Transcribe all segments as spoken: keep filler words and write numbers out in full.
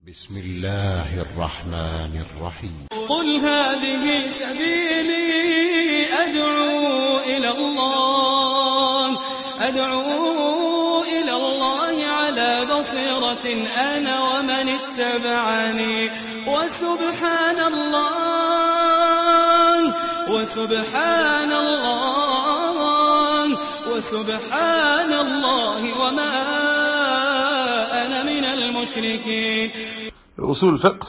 بسم الله الرحمن الرحيم. قل هذه سبيلي أدعو إلى الله أدعو إلى الله على بصيرة أنا ومن اتبعني وسبحان الله وسبحان الله وسبحان الله وما أنا من المشركين. أصول الفقه.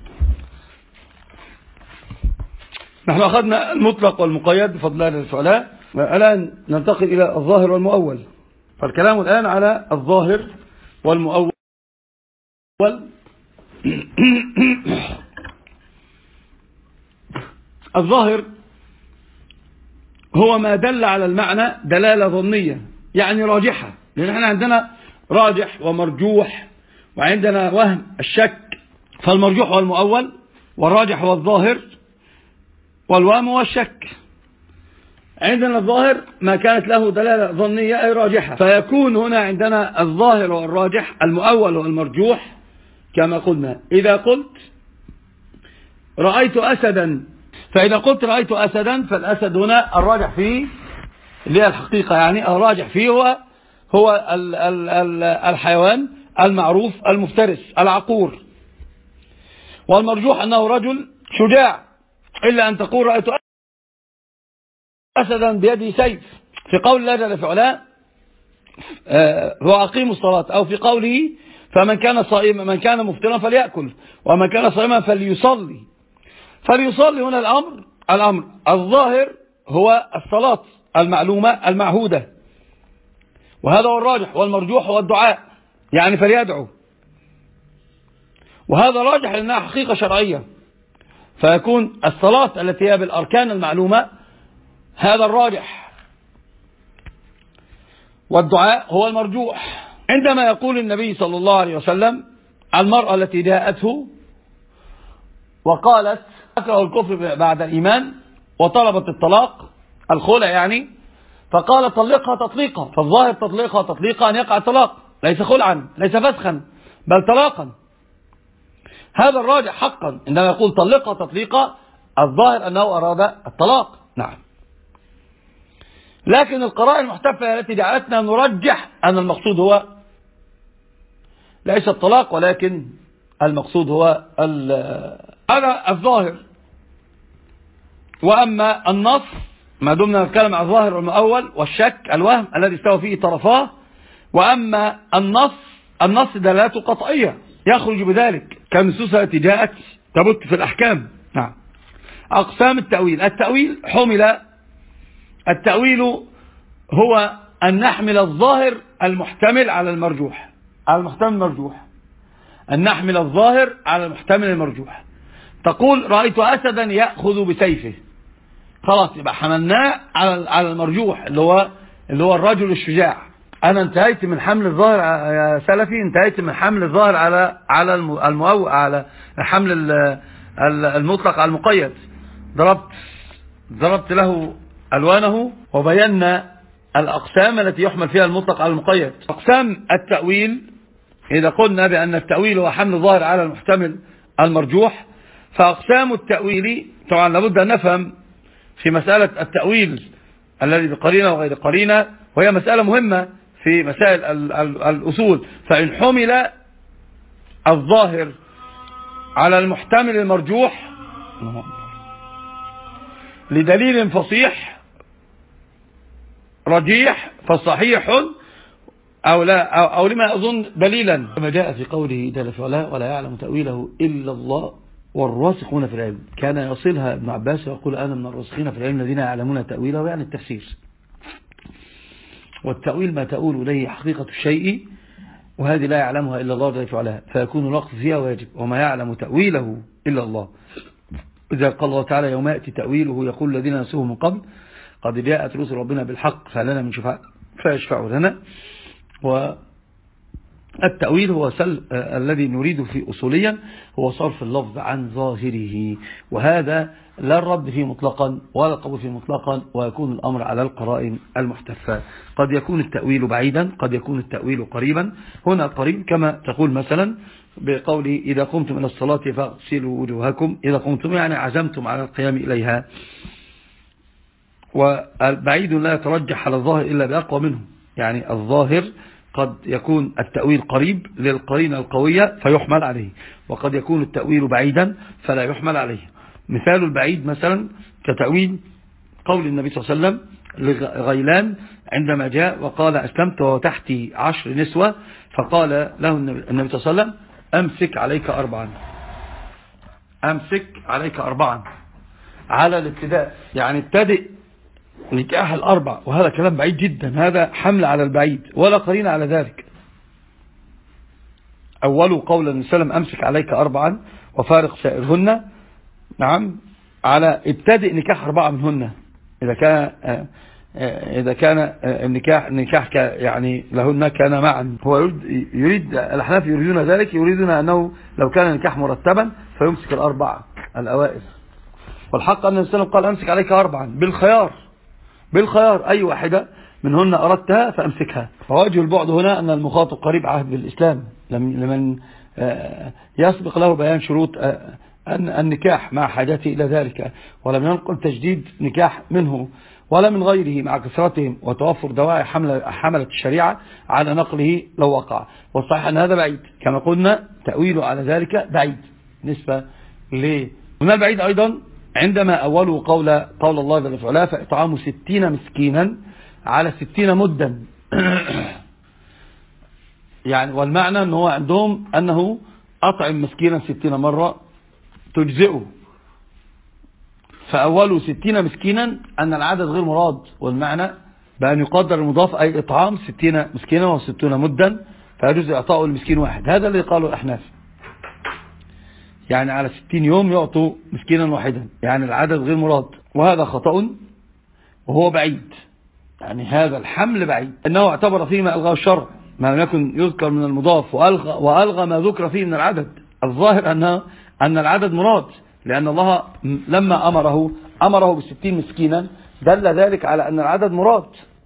نحن أخذنا المطلق والمقيد بفضل الله للفعلاء، الآن ننتقل إلى الظاهر والمؤول. فالكلام الآن على الظاهر والمؤول. الظاهر هو ما دل على المعنى دلالة ظنية، يعني راجحة، لأن احنا عندنا راجح ومرجوح، وعندنا وهم الشك. فالمرجوح والمؤول، والراجح والظاهر، والوهم والشك. عندنا الظاهر ما كانت له دلالة ظنية أي راجحة، فيكون هنا عندنا الظاهر والراجح، المؤول والمرجوح. كما قلنا إذا قلت رأيت أسدا، فإذا قلت رأيت أسدا فالأسد هنا الراجح فيه اللي هي الحقيقة، يعني الراجح فيه هو هو ال ال ال الحيوان المعروف المفترس العقور. والمرجوح أنه رجل شجاع، إلا أن تقول رأيت أسدا بيده سيف، في قول الله جل وعلا هو أقيموا الصلاة، أو في قوله فمن كان صائما من كان مفطرا فليأكل ومن كان صائما فليصلي. فليصلي هنا الأمر الأمر الظاهر هو الصلاة المعلومة المعهودة، وهذا هو الراجح. والمرجوح هو الدعاء، يعني فليدعو، وهذا راجح لأنها حقيقة شرعية، فيكون الصلاة التي هي بالأركان المعلومة هذا الراجح، والدعاء هو المرجوح. عندما يقول النبي صلى الله عليه وسلم المرأة التي جاءته وقالت أكره الكفر بعد الإيمان وطلبت الطلاق الخلع يعني، فقال طلقها تطليقا، فالظاهر تطليقها تطليقا أن يقع الطلاق، ليس خلعا ليس فسخا بل طلاقا. هذا الراجح حقا، عندما يقول طلقها تطليقا الظاهر أنه أراد الطلاق. نعم، لكن القرائن المحتفة التي جعلتنا نرجح أن المقصود هو ليس الطلاق، ولكن المقصود هو هذا الظاهر. وأما النص ما دمنا نتكلم عن الظاهر والمؤول والشك الوهم الذي استوى فيه طرفاه. وأما النص النص دلاته قطعية يخرج بذلك كالنصوص التي جاءت تبت في الأحكام. نعم. أقسام التأويل. التأويل حمل التأويل هو أن نحمل الظاهر المحتمل على المرجوح المحتمل المرجوح أن نحمل الظاهر على المحتمل المرجوح. تقول رأيت أسدا يأخذ بسيفه، خلاص يبقى حملناه على على المرجوح اللي هو اللي هو الرجل الشجاع. أنا انتهيت من حمل الظاهر يا سلفي، انتهيت من حمل الظاهر على على المؤول، على حمل المطلق على المقيد. ضربت ضربت له ألوانه وبينا الأقسام التي يحمل فيها المطلق على المقيد. أقسام التأويل، إذا قلنا بأن التأويل هو حمل الظاهر على المحتمل المرجوح، فأقسام التأويل طبعا لابد أن نفهم في مسألة التأويل الذي بقرينة وغير قرينة، وهي مسألة مهمة في مسائل الأصول. فإن حمل الظاهر على المحتمل المرجوح لدليل فصيح رجيح فصحيح أو لا أو, أو لما أظن دليلا، كما جاء في قوله جل وعلا ولا يعلم تأويله إلا الله والراسخون في العلم. كان يصلها ابن عباس ويقول أنا من الراسخين في العلم الذين يعلمون تأويله، يعني التفسير. والتأويل ما تؤول إليه حقيقة الشيء، وهذه لا يعلمها إلا الله جل وعلا، فيكون الوقف فيها واجب. وما يعلم تأويله إلا الله. إذا قال الله تعالى يوم يأتي تأويله يقول الذين نسوه من قبل قد جاءت رسل ربنا بالحق فلنا من شفاء فيشفعوا لنا. والتأويل هو سل الذي نريد في أصوليا هو صرف اللفظ عن ظاهره، وهذا لا الرد فيه مطلقا ولا القبول فيه مطلقا، ويكون الأمر على القرائن المحتفة. قد يكون التأويل بعيدا، قد يكون التأويل قريبا. هنا قريب كما تقول مثلا بقوله إذا قمتم إلى الصلاة فاغسلوا وجوهكم، إذا قمتم يعني عزمتم على القيام إليها. والبعيد لا يترجح على الظاهر إلا بأقوى منه، يعني الظاهر قد يكون التأويل قريب للقرينة القوية فيحمل عليه، وقد يكون التأويل بعيدا فلا يحمل عليه. مثال البعيد مثلا كتأويل قول النبي صلى الله عليه وسلم لغيلان عندما جاء وقال أسلمت وتحتي عشر نسوة، فقال له النبي صلى الله عليه وسلم أمسك عليك أربعا، أمسك عليك أربعا على الابتداء، يعني ابتدئ نكاح الأربع، وهذا كلام بعيد جدا، هذا حمل على البعيد ولا قرينة على ذلك. أول قول النبي صلى الله عليه وسلم أمسك عليك أربعا وفارق سائرهن، نعم، على ابتدئ نكاح أربعة منهن إذا كان إذا كان النكاح النكاح يعني لهن كان معا. هو يريد, يريد الأحناف يريدون ذلك، يريدون أنه لو كان النكاح مرتبا فيمسك الأربعة الأوائل، والحق أن النبي صلى الله عليه وسلم قال أمسك عليك أربعا بالخيار، بالخيار أي واحدة منهن أردتها فأمسكها. فواجه البعد هنا أن المخاطب قريب عهد بالإسلام لمن يسبق له بيان شروط النكاح مع حاجته إلى ذلك، ولم ينقل تجديد نكاح منه ولا من غيره مع كثرتهم وتوفر دواعي حملة الشريعة على نقله لو وقع. والصحيح أن هذا بعيد كما قلنا، تأويله على ذلك بعيد نسبة ليه. هنا البعيد أيضا عندما أولوا قول قول الله جل وعلا فإطعام ستين مسكينا على ستين مدا يعني، والمعنى أنه عندهم أنه أطعم مسكينا ستين مرة تجزئه، فأولوا ستين مسكينا أن العدد غير مراد، والمعنى بأن يقدر المضاف أي إطعام ستين مسكينا وستون مدا فيجوز إعطاء المسكين واحد. هذا اللي قالوا الأحناف، يعني على ستين يوم يعطوا مسكينا واحدا، يعني العدد غير مراد، وهذا خطأ وهو بعيد، يعني هذا الحمل بعيد، أنه اعتبر فيه ما ألغى الشرع ما لم يكن يذكر من المضاف، وألغى, وألغى ما ذكر فيه من العدد. الظاهر أنه أن العدد مراد، لأن الله لما أمره أمره بستين مسكينا دل ذلك على أن العدد مراد،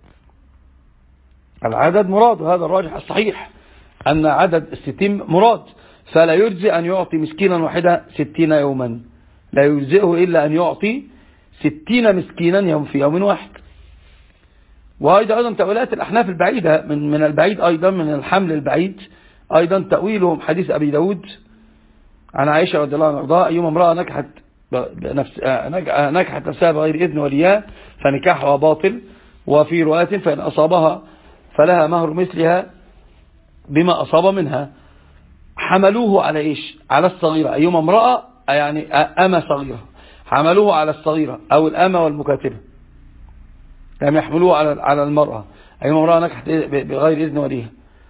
العدد مراد، وهذا الراجح الصحيح أن عدد الستين مراد، فلا يجزئ أن يعطي مسكينا واحدا ستين يوما، لا يجزئه إلا أن يعطي ستين مسكينا يوم في يوم واحد. وأيضا أيضا تأويلات الأحناف البعيدة من من البعيد، أيضا من الحمل البعيد أيضا تأويلهم حديث أبي داود عن عائشة رضي الله عنها أيما امرأة نكحت نفس نكحت نفسها بغير إذن وليها فنكاحها باطل، وفي رواية فإن أصابها فلها مهر مثلها بما أصاب منها. حملوه على إيش؟ على الصغيرة، أيما امرأة يعني أما صغيرة، حملوه على الصغيرة أو الأمة والمكاتبة، لم يحملوه على على المرأة، أيما امرأة نكحت بغير إذن وليها،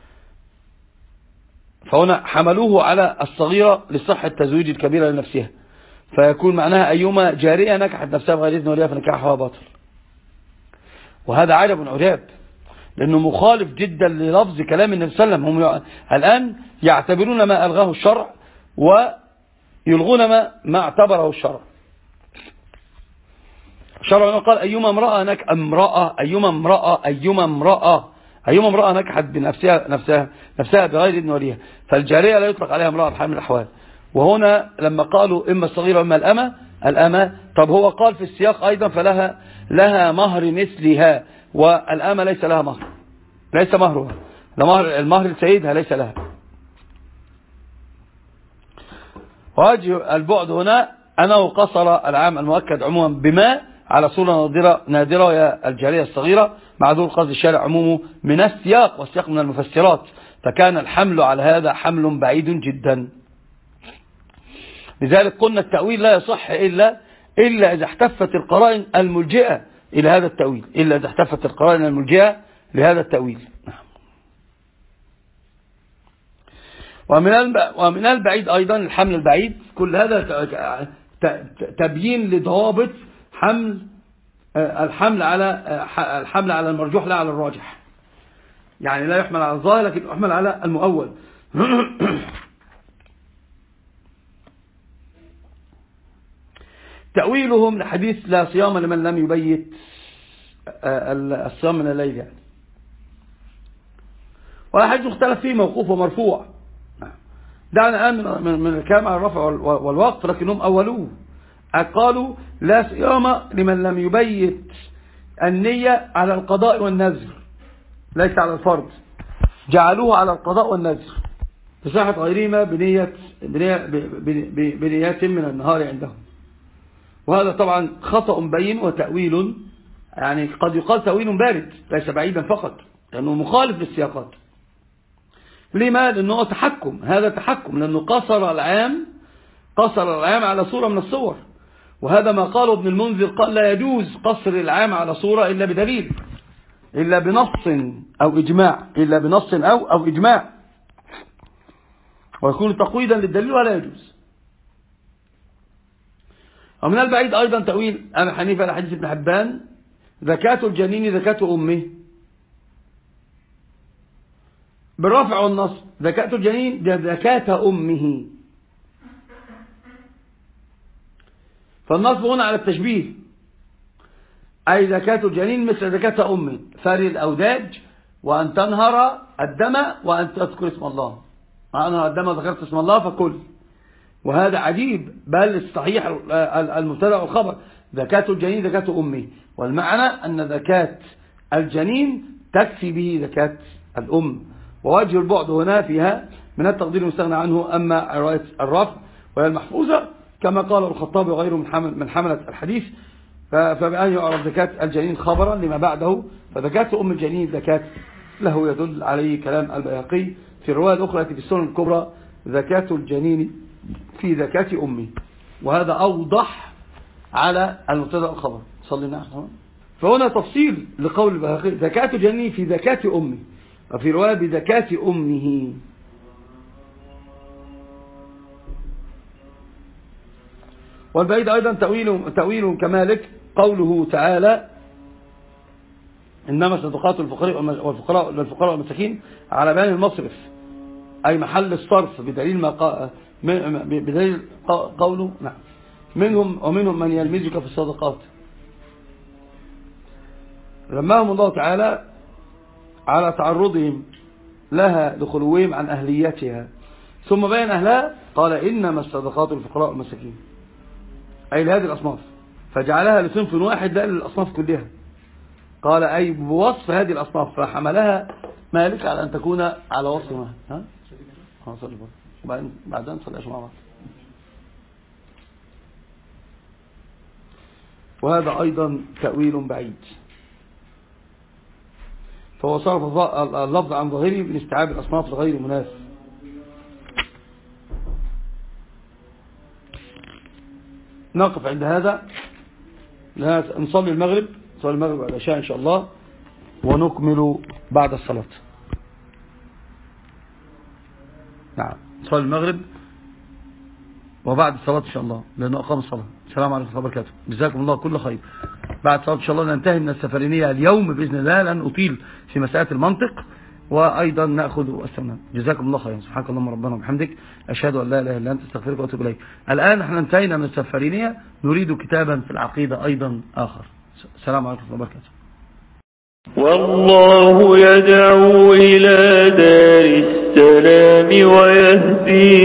فهنا حملوه على الصغيرة لصحة تزويج الكبيرة لنفسها، فيكون معناها أيما جارية نكحت نفسها بغير إذن وليها فنكاحها باطل. وهذا عجب عجاب، لأنه مخالف جدا للفظ كلام النبي صلى الله عليه وسلم. هم الآن يعتبرون ما ألغاه الشرع ويلغون ما, ما اعتبره الشرع. الشرع قال أيما امرأة نك امرأة أيما امرأة أيما امرأة أيما امرأة نكحت بنفسها نفسها نفسها بغير إذن وليها، فالجارية لا يطلق عليها امرأة بحال من الأحوال. وهنا لما قالوا إما الصغيرة إما الأمة الأمة، طب هو قال في السياق أيضا فلها لها مهر مثلها، والأمة ليس لها مهر، ليس مهرها، المهر المهر لسيدها ليس لها. وجه البعد هنا أنه قصر العام المؤكد عموما بما على صورة نادرة نادرة وهي الجارية الصغيرة، مع ذو قصد الشارع عمومه من السياق، والسياق من المفسرات، فكان الحمل على هذا حمل بعيد جدا. لذلك قلنا التأويل لا يصح إلا إلا إذا احتفت القرائن الملجئة إلى هذا التأويل، إلا إذا احتفت القرائن الملجئة لهذا التأويل. ومن ومن البعيد أيضا الحمل البعيد، كل هذا تبيين لضوابط حمل الحمل على الحمل على المرجوح لا على الراجح، يعني لا يحمل على الظاهر لكن يحمل على المؤول. تأويلهم لحديث لا صيام لمن لم يبيت الصيام من الليل، يعني ولا حديث مختلف فيه موقوف ومرفوع، دعنا الآن من من الكلام على الرفع والوقف، لكنهم أولوه قالوا لا صيام لمن لم يبيت النية على القضاء والنذر، ليس على الفرض، جعلوه على القضاء والنذر تصحة غيرهما بنية بنيات من النهار عندهم. وهذا طبعا خطأ بين وتأويل، يعني قد يقال تأويل بارد ليس بعيدا فقط، لأنه مخالف للسياقات. لما؟ لأنه تحكم، هذا تحكم، لأنه قصر العام قصر العام على صورة من الصور، وهذا ما قاله ابن المنذر، قال لا يجوز قصر العام على صورة إلا بدليل، إلا بنص أو إجماع، إلا بنص أو أو إجماع، ويكون تقويدا للدليل ولا يجوز. ومن البعيد أيضا تأويل أبي حنيفة على حديث ابن حبان زكاة الجنين زكاة أمه بالرفع والنصب، زكاة الجنين زكاة أمه، فالنصب هنا على التشبيه، أي زكاة الجنين مثل زكاة أمه، فري الأوداج وأن تنهر الدم وأن تذكر اسم الله، أنهر الدم وذكرت اسم الله فكل. وهذا عجيب، بل الصحيح المبتدأ والخبر زكاة الجنين زكاة أمه، والمعنى أن زكاة الجنين تكفي به زكاة الأم، ووجه البعد هنا فيها من التقدير المستغنى عنه. أما رواية الرفع وهي المحفوظة كما قال الخطابي وغيره من حملة الحديث، فبأن يعرف زكاة الجنين خبرا لما بعده، فزكاة أم الجنين زكاة له يدل عليه كلام البيهقي في الرواية الأخرى في السنن الكبرى زكاة الجنين في زكاة أمه، وهذا أوضح على المبتدأ الخبر. صلي نحن. فهنا تفصيل لقول البيهقي زكاة الجنين في زكاة أمه، وفي رواية بزكاة أمه. والبعيد أيضا تأويل تأويل كمالك قوله تعالى إنما صدقات الفقراء والفقراء للفقراء والمساكين على بيان المصرف، أي محل الصرف، بدليل ما قا... بدليل قوله نعم منهم ومنهم من يلمزك في الصدقات، لماهم الله تعالى على تعرضهم لها لخلوهم عن أهليتها، ثم بين أهلها قال إنما الصدقات الفقراء والمساكين، أي لهذه الأصناف، فجعلها لصنف واحد لا للأصناف كلها، قال أي بوصف هذه الأصناف، فحملها مالك على أن تكون على وصفها. ها هنصلي برضه وبعدين بعدين نصلي مع بعض. وهذا أيضا تأويل بعيد، فهو صرف اللفظ عن ظاهره بالاستيعاب الأصناف لغير مناسب. نقف عند هذا، نصلي المغرب نصلي المغرب بعد العشاء إن شاء الله، ونكمل بعد الصلاة. نعم نصلي المغرب وبعد الصلاة إن شاء الله، لأنه أقام الصلاة. السلام عليكم ورحمة الله وبركاته، جزاكم الله كل خير. بعد الصلاة إن شاء الله ننتهي من السفرينية اليوم بإذن الله، لن أطيل في مسألة المنطق، وأيضا نأخذ السنة. جزاكم الله خيرا، سبحانك اللهم ربنا وبحمدك، أشهد أن لا إله إلا أنت، استغفرك وأتوب إليك. الآن احنا انتهينا من السفرينية، نريد كتابا في العقيدة أيضا آخر. السلام عليكم ورحمة الله وبركاته. والله يدعو إلى دار السلام ويهدي